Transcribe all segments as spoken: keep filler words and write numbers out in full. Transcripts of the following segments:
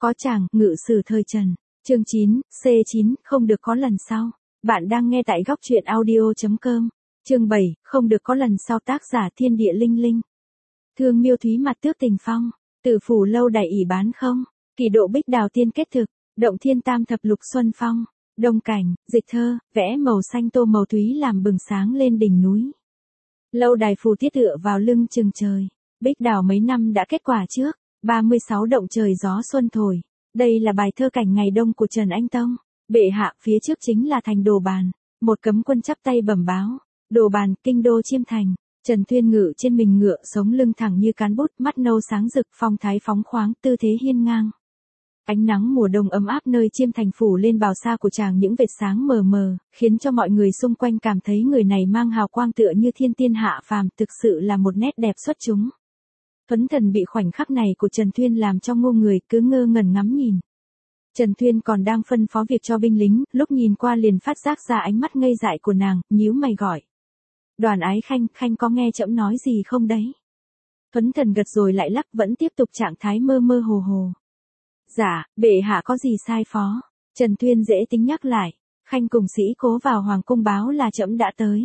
Có chàng, ngự sử thời Trần. Chương chín, C chín, không được có lần sau. Bạn đang nghe tại góc truyện audio.com. Chương bảy, không được có lần sau, tác giả Thiên Địa Linh Linh. Thương Miêu Thúy mặt tước tình phong. Tử phủ lâu đài ỷ bán không. Kỳ độ bích đào tiên kết thực. Động thiên tam thập lục xuân phong. Đông cảnh, dịch thơ, vẽ màu xanh tô màu thúy làm bừng sáng lên đỉnh núi. Lâu đài phù tiết tựa vào lưng chừng trời. Bích đào mấy năm đã kết quả trước. ba mươi sáu động trời gió xuân thổi. Đây là bài thơ cảnh ngày đông của Trần Anh Tông. Bệ hạ, phía trước chính là thành Đồ Bàn. Một cấm quân chắp tay bẩm báo. Đồ Bàn, kinh đô Chiêm Thành. Trần Thuyên ngự trên mình ngựa, sống lưng thẳng như cán bút, mắt nâu sáng rực, phong thái phóng khoáng, tư thế hiên ngang. Ánh nắng mùa đông ấm áp nơi Chiêm Thành phủ lên bào sa của chàng những vệt sáng mờ mờ, khiến cho mọi người xung quanh cảm thấy người này mang hào quang tựa như thiên tiên hạ phàm, thực sự là một nét đẹp xuất chúng. Thuấn Thần bị khoảnh khắc này của Trần Thuyên làm cho ngô người, cứ ngơ ngẩn ngắm nhìn. Trần Thuyên còn đang phân phó việc cho binh lính, lúc nhìn qua liền phát giác ra ánh mắt ngây dại của nàng, nhíu mày gọi. Đoàn Ái Khanh, Khanh có nghe trẫm nói gì không đấy? Thuấn Thần gật rồi lại lắc, vẫn tiếp tục trạng thái mơ mơ hồ hồ. Dạ, bệ hạ có gì sai phó? Trần Thuyên dễ tính nhắc lại. Khanh cùng sĩ cố vào hoàng cung báo là trẫm đã tới.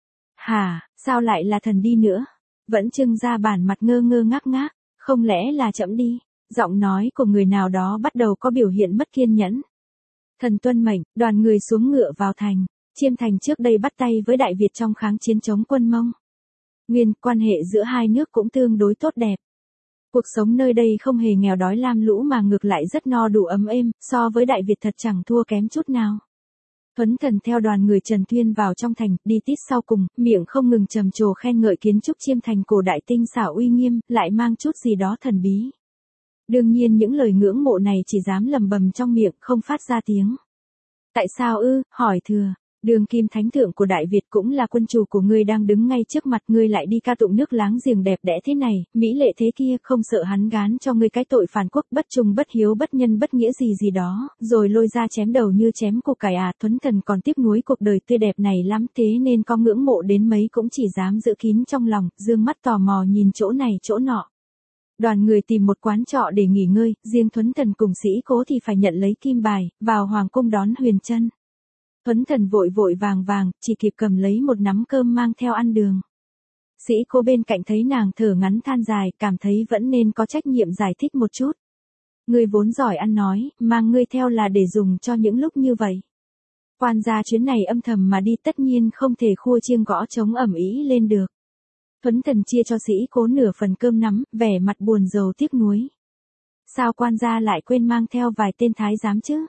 Hả, sao lại là thần đi nữa? Vẫn trưng ra bản mặt ngơ ngơ ngác ngác, không lẽ là trẫm đi? Giọng nói của người nào đó bắt đầu có biểu hiện mất kiên nhẫn. Thần tuân mệnh, đoàn người xuống ngựa vào thành. Chiêm Thành trước đây bắt tay với Đại Việt trong kháng chiến chống quân Mông. Nguyên, quan hệ giữa hai nước cũng tương đối tốt đẹp. Cuộc sống nơi đây không hề nghèo đói lam lũ mà ngược lại rất no đủ ấm êm, so với Đại Việt thật chẳng thua kém chút nào. Thuấn Thần theo đoàn người Trần Thuyên vào trong thành, đi tít sau cùng, miệng không ngừng trầm trồ khen ngợi kiến trúc Chiêm Thành cổ đại tinh xảo uy nghiêm, lại mang chút gì đó thần bí. Đương nhiên những lời ngưỡng mộ này chỉ dám lầm bầm trong miệng, không phát ra tiếng. Tại sao ư, hỏi thừa, Đường Kim Thánh Thượng của Đại Việt cũng là quân chủ của ngươi đang đứng ngay trước mặt ngươi lại đi ca tụng nước láng giềng đẹp đẽ thế này, mỹ lệ thế kia, không sợ hắn gán cho ngươi cái tội phản quốc bất trung bất hiếu bất nhân bất nghĩa gì gì đó, rồi lôi ra chém đầu như chém củ cải à. Thuấn Thần còn tiếc nuối cuộc đời tươi đẹp này lắm, thế nên có ngưỡng mộ đến mấy cũng chỉ dám giữ kín trong lòng, dương mắt tò mò nhìn chỗ này chỗ nọ. Đoàn người tìm một quán trọ để nghỉ ngơi, riêng Thuấn Thần cùng sĩ cố thì phải nhận lấy kim bài, vào hoàng cung đón Huyền Trân. Thuấn Thần vội vội vàng vàng, chỉ kịp cầm lấy một nắm cơm mang theo ăn đường. Sĩ cố bên cạnh thấy nàng thở ngắn than dài, cảm thấy vẫn nên có trách nhiệm giải thích một chút. Ngươi vốn giỏi ăn nói, mang ngươi theo là để dùng cho những lúc như vậy. Quan gia chuyến này âm thầm mà đi tất nhiên không thể khua chiêng gõ trống ầm ĩ lên được. Thuấn Thần chia cho sĩ cố nửa phần cơm nắm, vẻ mặt buồn rầu tiếc nuối. Sao quan gia lại quên mang theo vài tên thái giám chứ?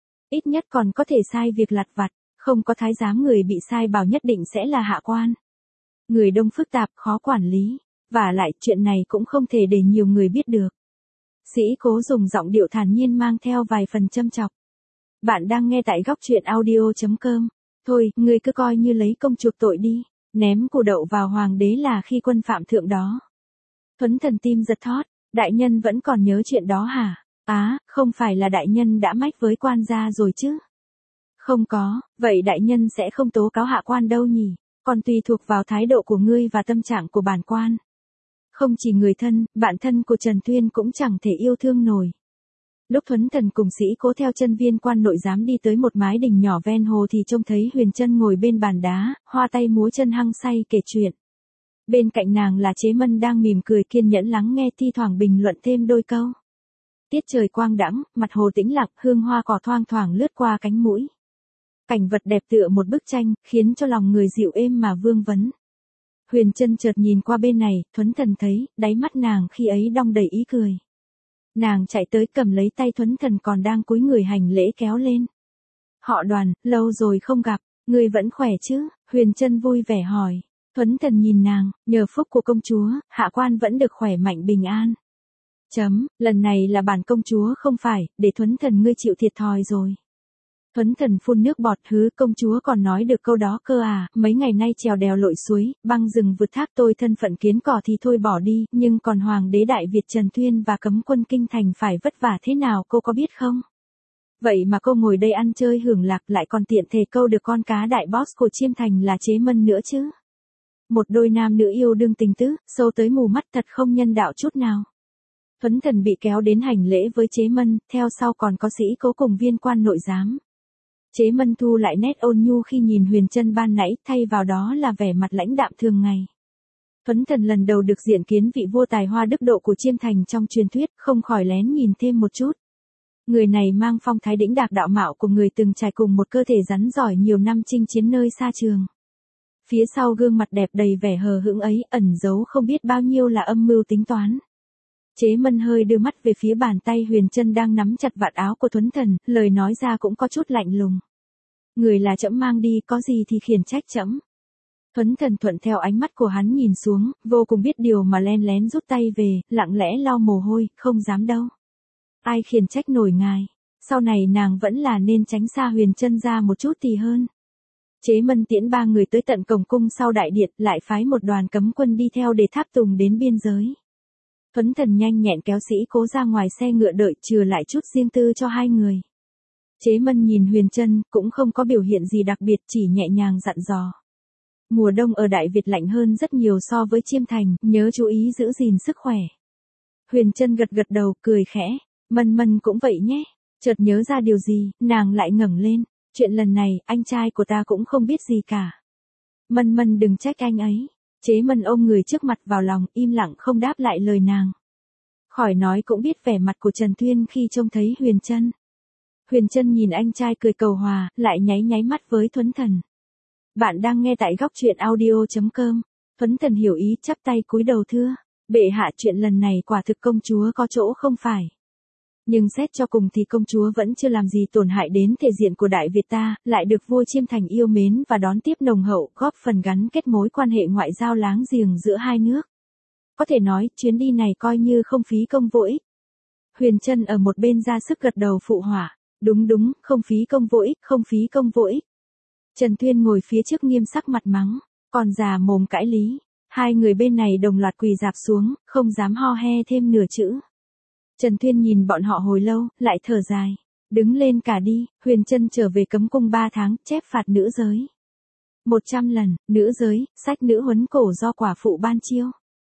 Ít nhất còn có thể sai việc lặt vặt, không có thái giám người bị sai bảo nhất định sẽ là hạ quan. Người đông phức tạp, khó quản lý, và lại chuyện này cũng không thể để nhiều người biết được. Sĩ cố dùng giọng điệu thản nhiên mang theo vài phần châm chọc. Bạn đang nghe tại góc truyện audio.com. Thôi, ngươi cứ coi như lấy công chuộc tội đi, ném củ đậu vào hoàng đế là khi quân phạm thượng đó. Thuấn Thần tim giật thót, đại nhân vẫn còn nhớ chuyện đó hả? Á, à, không phải là đại nhân đã mách với quan gia rồi chứ? Không có, vậy đại nhân sẽ không tố cáo hạ quan đâu nhỉ, còn tùy thuộc vào thái độ của ngươi và tâm trạng của bản quan. Không chỉ người thân, bạn thân của Trần Thuyên cũng chẳng thể yêu thương nổi. Lúc Thuấn Thần cùng sĩ cố theo chân viên quan nội giám đi tới một mái đình nhỏ ven hồ thì trông thấy Huyền Trân ngồi bên bàn đá, hoa tay múa chân hăng say kể chuyện. Bên cạnh nàng là Chế Mân đang mỉm cười kiên nhẫn lắng nghe, thi thoảng bình luận thêm đôi câu. Tiết trời quang đãng, mặt hồ tĩnh lặng, hương hoa cỏ thoang thoảng lướt qua cánh mũi. Cảnh vật đẹp tựa một bức tranh, khiến cho lòng người dịu êm mà vương vấn. Huyền Trân chợt nhìn qua bên này, Thuấn Thần thấy, đáy mắt nàng khi ấy đong đầy ý cười. Nàng chạy tới cầm lấy tay Thuấn Thần còn đang cúi người hành lễ kéo lên. Họ Đoàn, lâu rồi không gặp, ngươi vẫn khỏe chứ? Huyền Trân vui vẻ hỏi. Thuấn Thần nhìn nàng, nhờ phúc của công chúa, hạ quan vẫn được khỏe mạnh bình an. Chấm, lần này là bản công chúa không phải, để Thuấn Thần ngươi chịu thiệt thòi rồi. Thuấn Thần phun nước bọt, hứ, công chúa còn nói được câu đó cơ à, mấy ngày nay trèo đèo lội suối, băng rừng vượt thác, tôi thân phận kiến cỏ thì thôi bỏ đi, nhưng còn hoàng đế Đại Việt Trần Thuyên và cấm quân kinh thành phải vất vả thế nào cô có biết không? Vậy mà cô ngồi đây ăn chơi hưởng lạc lại còn tiện thể câu được con cá đại boss của Chiêm Thành là Chế Mân nữa chứ. Một đôi nam nữ yêu đương tình tứ, sâu tới mù mắt thật không nhân đạo chút nào. Thuấn Thần bị kéo đến hành lễ với Chế Mân, theo sau còn có sĩ cố cùng viên quan nội giám. Chế Mân thu lại nét ôn nhu khi nhìn Huyền Trân ban nãy, thay vào đó là vẻ mặt lãnh đạm thường ngày. Thuấn Thần lần đầu được diện kiến vị vua tài hoa đức độ của Chiêm Thành trong truyền thuyết, không khỏi lén nhìn thêm một chút. Người này mang phong thái đĩnh đạc đạo mạo của người từng trải cùng một cơ thể rắn giỏi nhiều năm chinh chiến nơi xa trường. Phía sau gương mặt đẹp đầy vẻ hờ hững ấy ẩn giấu không biết bao nhiêu là âm mưu tính toán. Chế Mân hơi đưa mắt về phía bàn tay Huyền Trân đang nắm chặt vạt áo của Thuấn Thần, lời nói ra cũng có chút lạnh lùng. Người là trẫm mang đi, có gì thì khiển trách trẫm. Thuấn Thần thuận theo ánh mắt của hắn nhìn xuống, vô cùng biết điều mà len lén rút tay về, lặng lẽ lau mồ hôi, không dám đâu. Ai khiển trách nổi ngài, sau này nàng vẫn là nên tránh xa Huyền Trân ra một chút thì hơn. Chế Mân tiễn ba người tới tận cổng cung sau đại điện, lại phái một đoàn cấm quân đi theo để tháp tùng đến biên giới. Thuấn Thần nhanh nhẹn kéo sĩ cố ra ngoài xe ngựa đợi chừa lại chút riêng tư cho hai người. Chế Mân nhìn Huyền Trân, cũng không có biểu hiện gì đặc biệt, chỉ nhẹ nhàng dặn dò. Mùa đông ở Đại Việt lạnh hơn rất nhiều so với Chiêm Thành, nhớ chú ý giữ gìn sức khỏe. Huyền Trân gật gật đầu, cười khẽ. Mân Mân cũng vậy nhé. Chợt nhớ ra điều gì, nàng lại ngẩng lên. Chuyện lần này, anh trai của ta cũng không biết gì cả. Mân Mân đừng trách anh ấy. Chế Mân ôm người trước mặt vào lòng, im lặng không đáp lại lời nàng. Khỏi nói cũng biết vẻ mặt của Trần Tuyên khi trông thấy Huyền Trân. Huyền Trân nhìn anh trai cười cầu hòa, lại nháy nháy mắt với Thuấn Thần. Bạn đang nghe tại góc truyện audio chấm com. Thuấn Thần hiểu ý, chắp tay cúi đầu thưa. Bệ hạ, chuyện lần này quả thực công chúa có chỗ không phải. Nhưng xét cho cùng thì công chúa vẫn chưa làm gì tổn hại đến thể diện của Đại Việt ta, lại được vua Chiêm Thành yêu mến và đón tiếp nồng hậu, góp phần gắn kết mối quan hệ ngoại giao láng giềng giữa hai nước. Có thể nói, chuyến đi này coi như không phí công vô ích. Huyền Trân ở một bên ra sức gật đầu phụ họa. Đúng đúng, không phí công vô ích, không phí công vô ích. Trần Tuyên ngồi phía trước nghiêm sắc mặt mắng, còn già mồm cãi lý. Hai người bên này đồng loạt quỳ dạp xuống, không dám ho he thêm nửa chữ. Trần Tuyên nhìn bọn họ hồi lâu, lại thở dài. Đứng lên cả đi, Huyền Trân trở về cấm cung ba tháng, chép phạt nữ giới. Một trăm lần, nữ giới, sách nữ huấn cổ do quả phụ ban chiêu.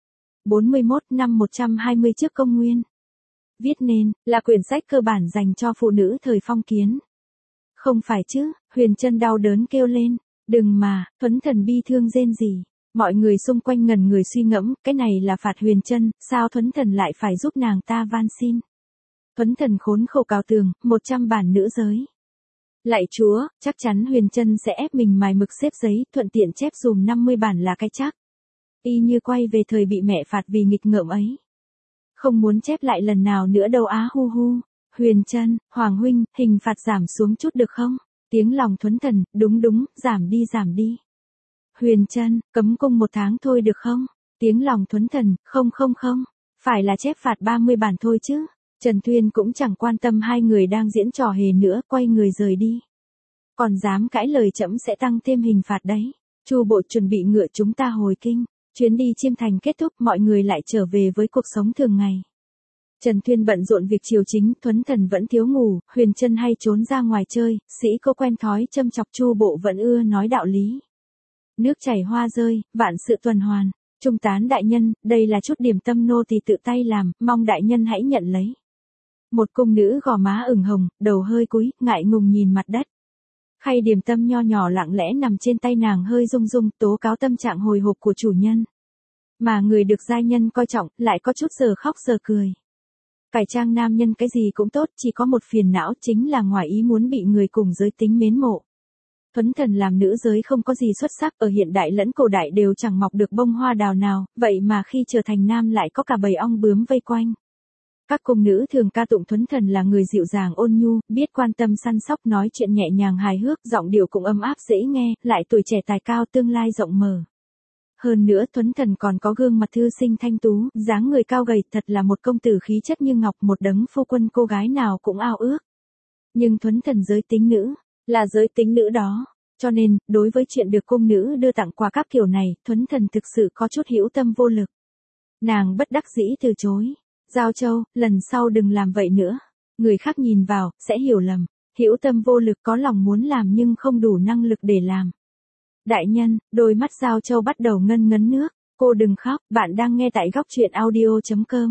bốn mươi mốt năm một trăm hai mươi trước công nguyên. Viết nên, là quyển sách cơ bản dành cho phụ nữ thời phong kiến. Không phải chứ, Huyền Trân đau đớn kêu lên. Đừng mà, Thuấn Thần bi thương rên rỉ. Mọi người xung quanh ngẩn người suy ngẫm, cái này là phạt Huyền Trân, sao Thuấn Thần lại phải giúp nàng ta van xin. Thuấn Thần khốn khổ cáo tường, một trăm bản nữ giới. Lạy chúa, chắc chắn Huyền Trân sẽ ép mình mài mực xếp giấy, thuận tiện chép dùm năm mươi bản là cái chắc. Y như quay về thời bị mẹ phạt vì nghịch ngợm ấy. Không muốn chép lại lần nào nữa đâu á hu hu. Huyền Trân, Hoàng huynh, hình phạt giảm xuống chút được không? Tiếng lòng Thuấn Thần, đúng đúng, giảm đi giảm đi. Huyền Trân, cấm cung một tháng thôi được không? Tiếng lòng Thuấn Thần, không không không, phải là chép phạt ba mươi bản thôi chứ. Trần Tuyên cũng chẳng quan tâm hai người đang diễn trò hề nữa, quay người rời đi. Còn dám cãi lời trẫm sẽ tăng thêm hình phạt đấy. Chu bộ chuẩn bị ngựa chúng ta hồi kinh. Chuyến đi Chiêm Thành kết thúc, mọi người lại trở về với cuộc sống thường ngày. Trần Tuyên bận rộn việc triều chính, Thuấn Thần vẫn thiếu ngủ, Huyền Trân hay trốn ra ngoài chơi, sĩ cô quen thói châm chọc Chu bộ vẫn ưa nói đạo lý. Nước chảy hoa rơi, vạn sự tuần hoàn. Trung tán đại nhân, đây là chút điểm tâm nô tỳ tự tay làm, mong đại nhân hãy nhận lấy. Một cung nữ gò má ửng hồng, đầu hơi cúi, ngại ngùng nhìn mặt đất. Khay điểm tâm nho nhỏ lặng lẽ nằm trên tay nàng hơi rung rung, tố cáo tâm trạng hồi hộp của chủ nhân. Mà người được giai nhân coi trọng, lại có chút giờ khóc giờ cười. Cải trang nam nhân cái gì cũng tốt, chỉ có một phiền não chính là ngoài ý muốn bị người cùng giới tính mến mộ. Thuấn Thần làm nữ giới không có gì xuất sắc, ở hiện đại lẫn cổ đại đều chẳng mọc được bông hoa đào nào, vậy mà khi trở thành nam lại có cả bầy ong bướm vây quanh. Các cung nữ thường ca tụng Thuấn Thần là người dịu dàng ôn nhu, biết quan tâm săn sóc, nói chuyện nhẹ nhàng hài hước, giọng điệu cũng ấm áp dễ nghe, lại tuổi trẻ tài cao, tương lai rộng mở. Hơn nữa Thuấn Thần còn có gương mặt thư sinh thanh tú, dáng người cao gầy, thật là một công tử khí chất như ngọc, một đấng phu quân cô gái nào cũng ao ước. Nhưng Thuấn Thần giới tính nữ, là giới tính nữ đó, cho nên, đối với chuyện được cung nữ đưa tặng quà các kiểu này, Thuấn Thần thực sự có chút hữu tâm vô lực. Nàng bất đắc dĩ từ chối. Giao Châu, lần sau đừng làm vậy nữa. Người khác nhìn vào, sẽ hiểu lầm. Hữu tâm vô lực, có lòng muốn làm nhưng không đủ năng lực để làm. Đại nhân, đôi mắt Giao Châu bắt đầu ngân ngấn nước. Cô đừng khóc, bạn đang nghe tại góc truyện audio chấm com.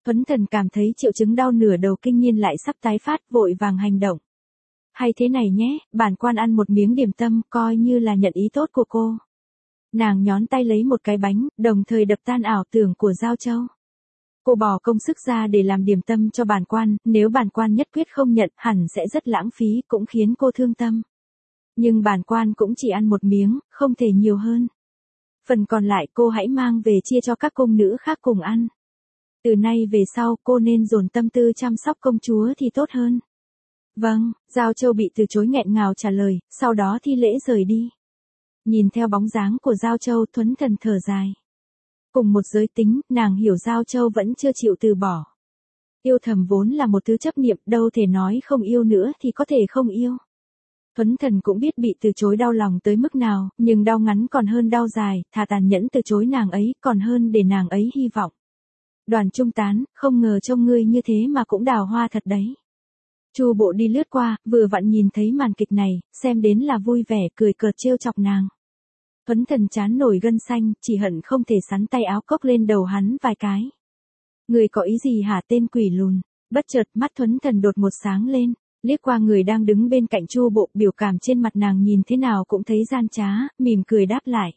Thuấn Thần cảm thấy triệu chứng đau nửa đầu kinh niên lại sắp tái phát, vội vàng hành động. Hay thế này nhé, bản quan ăn một miếng điểm tâm, coi như là nhận ý tốt của cô. Nàng nhón tay lấy một cái bánh, đồng thời đập tan ảo tưởng của Giao Châu. Cô bỏ công sức ra để làm điểm tâm cho bản quan, nếu bản quan nhất quyết không nhận, hẳn sẽ rất lãng phí, cũng khiến cô thương tâm. Nhưng bản quan cũng chỉ ăn một miếng, không thể nhiều hơn. Phần còn lại cô hãy mang về chia cho các cung nữ khác cùng ăn. Từ nay về sau cô nên dồn tâm tư chăm sóc công chúa thì tốt hơn. Vâng, Giao Châu bị từ chối nghẹn ngào trả lời, sau đó thi lễ rời đi. Nhìn theo bóng dáng của Giao Châu, Thuấn Thần thở dài. Cùng một giới tính, nàng hiểu Giao Châu vẫn chưa chịu từ bỏ. Yêu thầm vốn là một thứ chấp niệm, đâu thể nói không yêu nữa thì có thể không yêu. Thuấn Thần cũng biết bị từ chối đau lòng tới mức nào, nhưng đau ngắn còn hơn đau dài, thà tàn nhẫn từ chối nàng ấy còn hơn để nàng ấy hy vọng. Đoàn Trung Tán, không ngờ trông ngươi như thế mà cũng đào hoa thật đấy. Chu Bộ đi lướt qua, vừa vặn nhìn thấy màn kịch này, xem đến là vui vẻ, cười cợt trêu chọc nàng. Thuấn Thần chán nổi gân xanh, chỉ hận không thể sắn tay áo cốc lên đầu hắn vài cái. Người có ý gì hả tên quỷ lùn? Bất chợt mắt Thuấn Thần đột một sáng lên, liếc qua người đang đứng bên cạnh Chu Bộ, biểu cảm trên mặt nàng nhìn thế nào cũng thấy gian trá, mỉm cười đáp lại.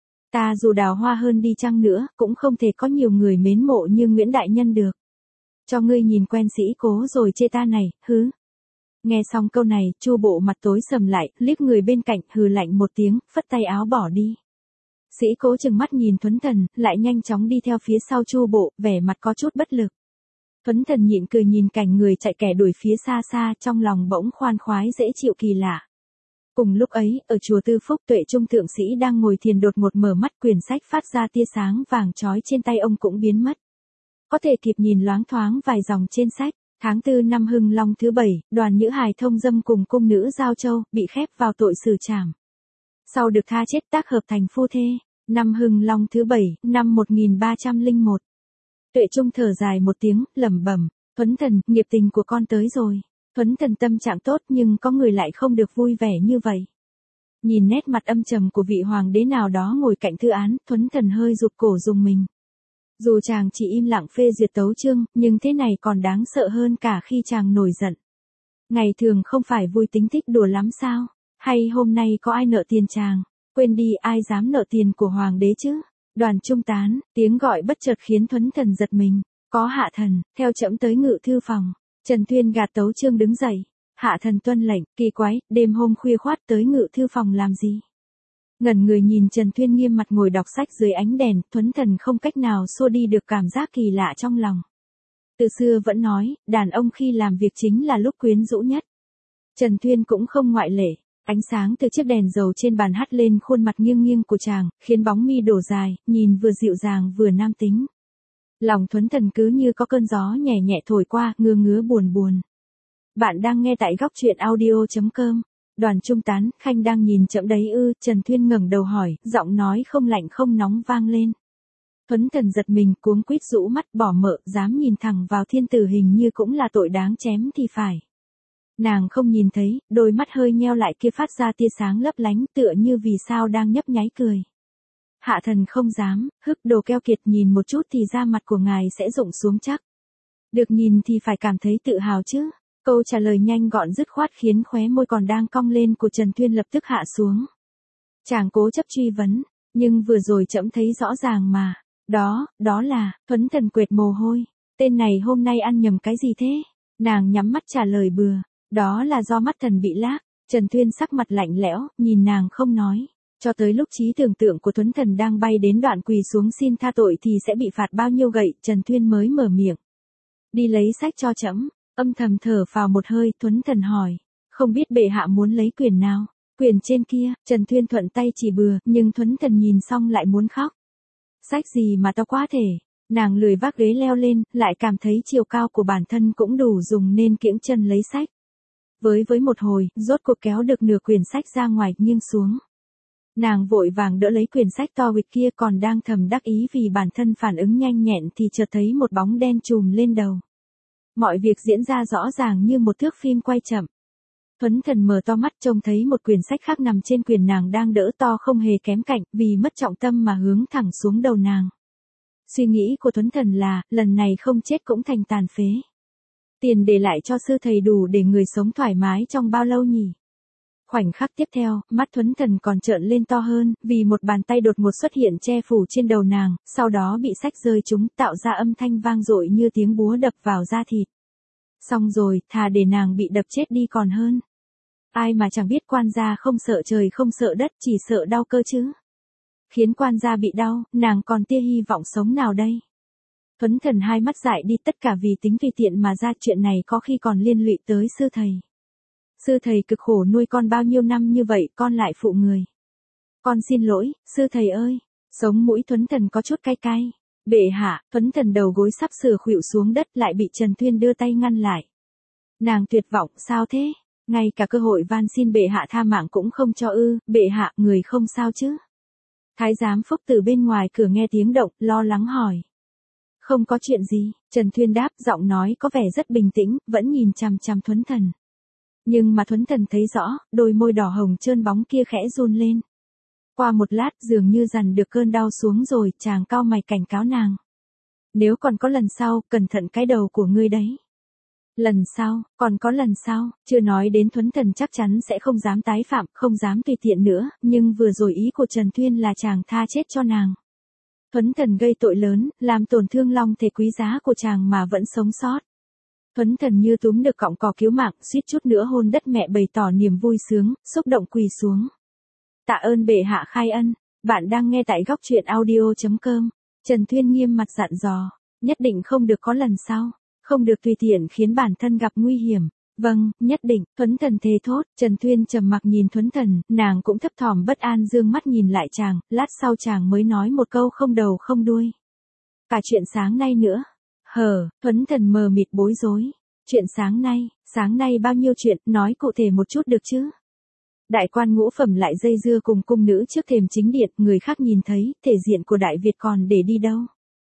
Ta dù đào hoa hơn đi chăng nữa, cũng không thể có nhiều người mến mộ như Nguyễn Đại Nhân được. Cho ngươi nhìn quen sĩ cố rồi chê ta này, hứ. Nghe xong câu này, Chu Bộ mặt tối sầm lại, liếc người bên cạnh, hừ lạnh một tiếng, phất tay áo bỏ đi. Sĩ cố chừng mắt nhìn Thuấn Thần, lại nhanh chóng đi theo phía sau Chu Bộ, vẻ mặt có chút bất lực. Thuấn Thần nhịn cười nhìn cảnh người chạy kẻ đuổi phía xa xa, trong lòng bỗng khoan khoái dễ chịu kỳ lạ. Cùng lúc ấy, ở chùa Tư Phúc, Tuệ Trung thượng sĩ đang ngồi thiền đột một mở mắt, quyển sách phát ra tia sáng vàng chói trên tay ông cũng biến mất. Có thể kịp nhìn loáng thoáng vài dòng trên sách. Tháng tư năm Hưng Long thứ bảy, Đoàn Nhữ Hài thông dâm cùng cung nữ Giao Châu, bị khép vào tội xử trảm. Sau được tha chết tác hợp thành phu thê. Năm Hưng Long thứ bảy, năm một nghìn ba trăm lẻ một. Tuệ Trung thở dài một tiếng, lẩm bẩm, Thuấn Thần, nghiệp tình của con tới rồi. Thuấn Thần tâm trạng tốt nhưng có người lại không được vui vẻ như vậy. Nhìn nét mặt âm trầm của vị hoàng đế nào đó ngồi cạnh thư án, Thuấn Thần hơi rụt cổ rùng mình. Dù chàng chỉ im lặng phê duyệt tấu chương, nhưng thế này còn đáng sợ hơn cả khi chàng nổi giận. Ngày thường không phải vui tính thích đùa lắm sao? Hay hôm nay có ai nợ tiền chàng? Quên đi, ai dám nợ tiền của hoàng đế chứ? Đoàn Trung Tán, tiếng gọi bất chợt khiến Thuấn Thần giật mình. Có hạ thần, theo trẫm tới ngự thư phòng. Trần Tuyên gạt tấu chương đứng dậy. Hạ thần tuân lệnh, kỳ quái, đêm hôm khuya khoát tới ngự thư phòng làm gì? Ngẩn người nhìn Trần Tuyên nghiêm mặt ngồi đọc sách dưới ánh đèn, Thuấn Thần không cách nào xua đi được cảm giác kỳ lạ trong lòng. Từ xưa vẫn nói, đàn ông khi làm việc chính là lúc quyến rũ nhất. Trần Tuyên cũng không ngoại lệ, ánh sáng từ chiếc đèn dầu trên bàn hắt lên khuôn mặt nghiêng nghiêng của chàng, khiến bóng mi đổ dài, nhìn vừa dịu dàng vừa nam tính. Lòng Thuấn Thần cứ như có cơn gió nhẹ nhẹ thổi qua, ngứa ngứa buồn buồn. Bạn đang nghe tại góc truyện audio chấm com. Đoàn Trung Tán, Khanh đang nhìn trẫm đấy ư? Trần Tuyên ngẩng đầu hỏi, giọng nói không lạnh không nóng vang lên. Thuấn Thần giật mình, cuống quýt rũ mắt, bỏ mợ, dám nhìn thẳng vào thiên tử hình như cũng là tội đáng chém thì phải. Nàng không nhìn thấy, đôi mắt hơi nheo lại kia phát ra tia sáng lấp lánh, tựa như vì sao đang nhấp nháy cười. Hạ thần không dám, hức đồ keo kiệt, nhìn một chút thì da mặt của ngài sẽ rụng xuống chắc. Được nhìn thì phải cảm thấy tự hào chứ. Câu trả lời nhanh gọn dứt khoát khiến khóe môi còn đang cong lên của Trần Tuyên lập tức hạ xuống. Chàng cố chấp truy vấn, nhưng vừa rồi trẫm thấy rõ ràng mà. Đó, đó là, Thuấn Thần quệt mồ hôi. Tên này hôm nay ăn nhầm cái gì thế? Nàng nhắm mắt trả lời bừa. Đó là do mắt thần bị lác. Trần Tuyên sắc mặt lạnh lẽo, nhìn nàng không nói. Cho tới lúc trí tưởng tượng của Thuấn Thần đang bay đến đoạn quỳ xuống xin tha tội thì sẽ bị phạt bao nhiêu gậy, Trần Tuyên mới mở miệng. Đi lấy sách cho trẫm. Âm thầm thở vào một hơi, Thuấn Thần hỏi. Không biết bệ hạ muốn lấy quyền nào? Quyền trên kia, Trần Tuyên thuận tay chỉ bừa, nhưng Thuấn Thần nhìn xong lại muốn khóc. Sách gì mà to quá thể? Nàng lười vác ghế leo lên, lại cảm thấy chiều cao của bản thân cũng đủ dùng nên kiễng chân lấy sách. Với với một hồi, rốt cuộc kéo được nửa quyển sách ra ngoài, nghiêng xuống. Nàng vội vàng đỡ lấy quyển sách to bịch kia, còn đang thầm đắc ý vì bản thân phản ứng nhanh nhẹn thì chợt thấy một bóng đen trùm lên đầu. Mọi việc diễn ra rõ ràng như một thước phim quay chậm. Thuấn Thần mở to mắt trông thấy một quyển sách khác nằm trên quyển nàng đang đỡ to không hề kém cạnh, vì mất trọng tâm mà hướng thẳng xuống đầu nàng. Suy nghĩ của Tuấn Thần là, lần này không chết cũng thành tàn phế. Tiền để lại cho sư thầy đủ để người sống thoải mái trong bao lâu nhỉ? Khoảnh khắc tiếp theo, mắt Tuấn Thần còn trợn lên to hơn, vì một bàn tay đột ngột xuất hiện che phủ trên đầu nàng, sau đó bị xách rơi chúng, tạo ra âm thanh vang dội như tiếng búa đập vào da thịt. Xong rồi, thà để nàng bị đập chết đi còn hơn. Ai mà chẳng biết quan gia không sợ trời không sợ đất, chỉ sợ đau cơ chứ. Khiến quan gia bị đau, nàng còn tia hy vọng sống nào đây? Tuấn Thần hai mắt dại đi, tất cả vì tính tùy tiện mà ra, chuyện này có khi còn liên lụy tới sư thầy. Sư thầy cực khổ nuôi con bao nhiêu năm như vậy, con lại phụ người. Con xin lỗi, sư thầy ơi. Sống mũi Tuấn Thần có chút cay cay. Bệ hạ, Tuấn Thần đầu gối sắp sửa khuỵu xuống đất, lại bị Trần Thuyên đưa tay ngăn lại. Nàng tuyệt vọng, sao thế? Ngay cả cơ hội van xin bệ hạ tha mạng cũng không cho ư? Bệ hạ, người không sao chứ? Thái giám Phúc từ bên ngoài cửa nghe tiếng động, lo lắng hỏi. Không có chuyện gì, Trần Thuyên đáp, giọng nói có vẻ rất bình tĩnh, vẫn nhìn chằm chằm Tuấn Thần. Nhưng mà Tuấn Thần thấy rõ, đôi môi đỏ hồng trơn bóng kia khẽ run lên. Qua một lát, dường như dằn được cơn đau xuống rồi, chàng cau mày cảnh cáo nàng. Nếu còn có lần sau, cẩn thận cái đầu của ngươi đấy. Lần sau, còn có lần sau, chưa nói đến Tuấn Thần chắc chắn sẽ không dám tái phạm, không dám tùy tiện nữa, nhưng vừa rồi ý của Trần Thuyên là chàng tha chết cho nàng. Tuấn Thần gây tội lớn, làm tổn thương long thể quý giá của chàng mà vẫn sống sót. Tuấn Thần như túm được cọng cỏ cứu mạng, suýt chút nữa hôn đất mẹ bày tỏ niềm vui sướng, xúc động quỳ xuống. Tạ ơn bệ hạ khai ân, bạn đang nghe tại góc truyện audio chấm com. Trần Thuyên nghiêm mặt dặn dò, nhất định không được có lần sau, không được tùy tiện khiến bản thân gặp nguy hiểm. Vâng, nhất định, Tuấn Thần thề thốt. Trần Thuyên trầm mặc nhìn Tuấn Thần, nàng cũng thấp thỏm bất an dương mắt nhìn lại chàng, lát sau chàng mới nói một câu không đầu không đuôi. Cả chuyện sáng nay nữa. Hờ, Tuấn Thần mờ mịt bối rối. Chuyện sáng nay, sáng nay bao nhiêu chuyện, nói cụ thể một chút được chứ? Đại quan ngũ phẩm lại dây dưa cùng cung nữ trước thềm chính điện, người khác nhìn thấy, thể diện của Đại Việt còn để đi đâu?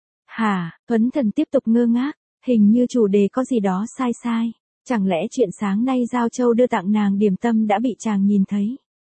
Hà, Tuấn Thần tiếp tục ngơ ngác, hình như chủ đề có gì đó sai sai. Chẳng lẽ chuyện sáng nay Giao Châu đưa tặng nàng điểm tâm đã bị chàng nhìn thấy?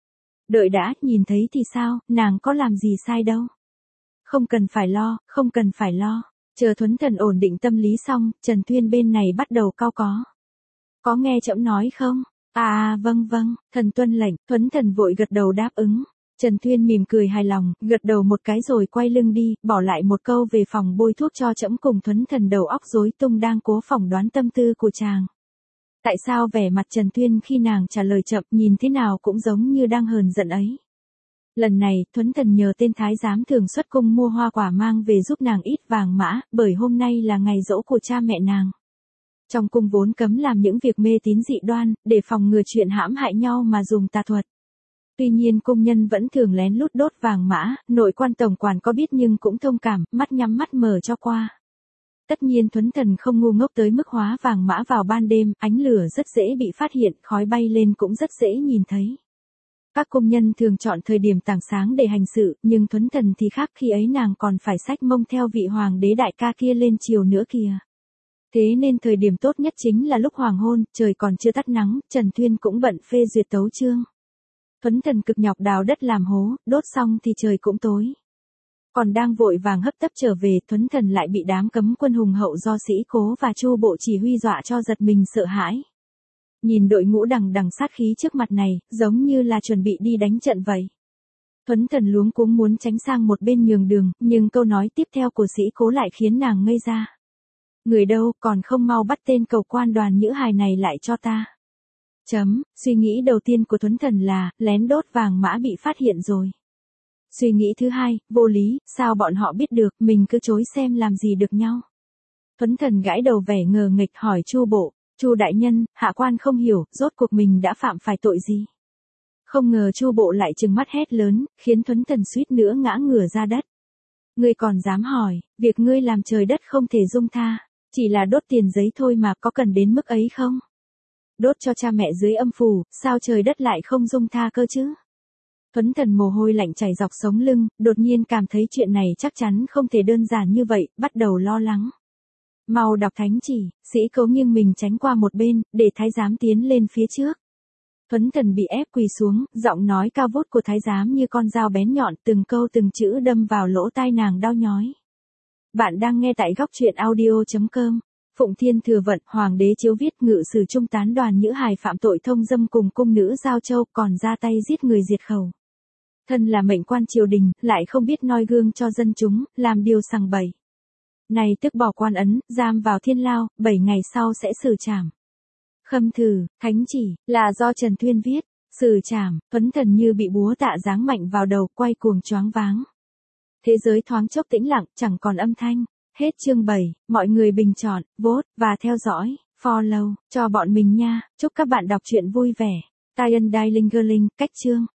Đợi đã, nhìn thấy thì sao, nàng có làm gì sai đâu. Không cần phải lo, không cần phải lo. Chờ Tuấn Thần ổn định tâm lý xong, Trần Thuyên bên này bắt đầu cau có. Có nghe trẫm nói không? À vâng vâng, thần tuân lệnh. Tuấn Thần vội gật đầu đáp ứng. Trần Thuyên mỉm cười hài lòng, gật đầu một cái rồi quay lưng đi, bỏ lại một câu về phòng bôi thuốc cho trẫm cùng Tuấn Thần đầu óc rối tung đang cố phỏng đoán tâm tư của chàng. Tại sao vẻ mặt Trần Thuyên khi nàng trả lời chậm nhìn thế nào cũng giống như đang hờn giận ấy. Lần này, Tuấn Thần nhờ tên thái giám thường xuất cung mua hoa quả mang về giúp nàng ít vàng mã, bởi hôm nay là ngày giỗ của cha mẹ nàng. Trong cung vốn cấm làm những việc mê tín dị đoan, để phòng ngừa chuyện hãm hại nhau mà dùng tà thuật. Tuy nhiên cung nhân vẫn thường lén lút đốt vàng mã, nội quan tổng quản có biết nhưng cũng thông cảm, mắt nhắm mắt mở cho qua. Tất nhiên Tuấn Thần không ngu ngốc tới mức hóa vàng mã vào ban đêm, ánh lửa rất dễ bị phát hiện, khói bay lên cũng rất dễ nhìn thấy. Các công nhân thường chọn thời điểm tảng sáng để hành sự, nhưng Tuấn Thần thì khác, khi ấy nàng còn phải xách mông theo vị hoàng đế đại ca kia lên chiều nữa kìa. Thế nên thời điểm tốt nhất chính là lúc hoàng hôn, trời còn chưa tắt nắng, Trần Thuyên cũng bận phê duyệt tấu chương. Tuấn Thần cực nhọc đào đất làm hố, đốt xong thì trời cũng tối. Còn đang vội vàng hấp tấp trở về, Tuấn Thần lại bị đám cấm quân hùng hậu do Sĩ Cố và Chu Bộ chỉ huy dọa cho giật mình sợ hãi. Nhìn đội ngũ đằng đằng sát khí trước mặt này, giống như là chuẩn bị đi đánh trận vậy. Tuấn Thần luống cuống muốn tránh sang một bên nhường đường, nhưng câu nói tiếp theo của Sĩ Cố lại khiến nàng ngây ra. Người đâu, còn không mau bắt tên cầu quan Đoàn Nhữ Hài này lại cho ta. Chấm, suy nghĩ đầu tiên của Tuấn Thần là, lén đốt vàng mã bị phát hiện rồi. Suy nghĩ thứ hai, vô lý, sao bọn họ biết được, mình cứ chối xem làm gì được nhau. Tuấn Thần gãi đầu vẻ ngờ nghịch hỏi Chu Bộ, Chu đại nhân, hạ quan không hiểu, rốt cuộc mình đã phạm phải tội gì. Không ngờ Chu Bộ lại trừng mắt hét lớn, khiến Tuấn Thần suýt nữa ngã ngửa ra đất. Ngươi còn dám hỏi, việc ngươi làm trời đất không thể dung tha, chỉ là đốt tiền giấy thôi mà có cần đến mức ấy không? Đốt cho cha mẹ dưới âm phủ, sao trời đất lại không dung tha cơ chứ? Tuấn Thần mồ hôi lạnh chảy dọc sống lưng, đột nhiên cảm thấy chuyện này chắc chắn không thể đơn giản như vậy, bắt đầu lo lắng. Mau đọc thánh chỉ, Sĩ Cố nghiêng mình tránh qua một bên, để thái giám tiến lên phía trước. Tuấn Thần bị ép quỳ xuống, giọng nói cao vút của thái giám như con dao bén nhọn, từng câu từng chữ đâm vào lỗ tai nàng đau nhói. Bạn đang nghe tại góc truyện audio chấm com. Phụng Thiên Thừa Vận, Hoàng đế chiếu viết ngự sử trung tán đoàn Nhữ Hài phạm tội thông dâm cùng cung nữ Giao Châu còn ra tay giết người diệt khẩu. Thân là mệnh quan triều đình, lại không biết noi gương cho dân chúng, làm điều sằng bậy. Này tức bỏ quan ấn, giam vào thiên lao, bảy ngày sau sẽ xử trảm. Khâm thử, thánh chỉ, là do Trần Thuyên viết, xử trảm, Tuấn Thần như bị búa tạ giáng mạnh vào đầu, quay cuồng choáng váng. Thế giới thoáng chốc tĩnh lặng, chẳng còn âm thanh. Hết chương bảy, mọi người bình chọn, vote, và theo dõi, follow, cho bọn mình nha. Chúc các bạn đọc truyện vui vẻ. Tyen Dai Lingerling, cách chương.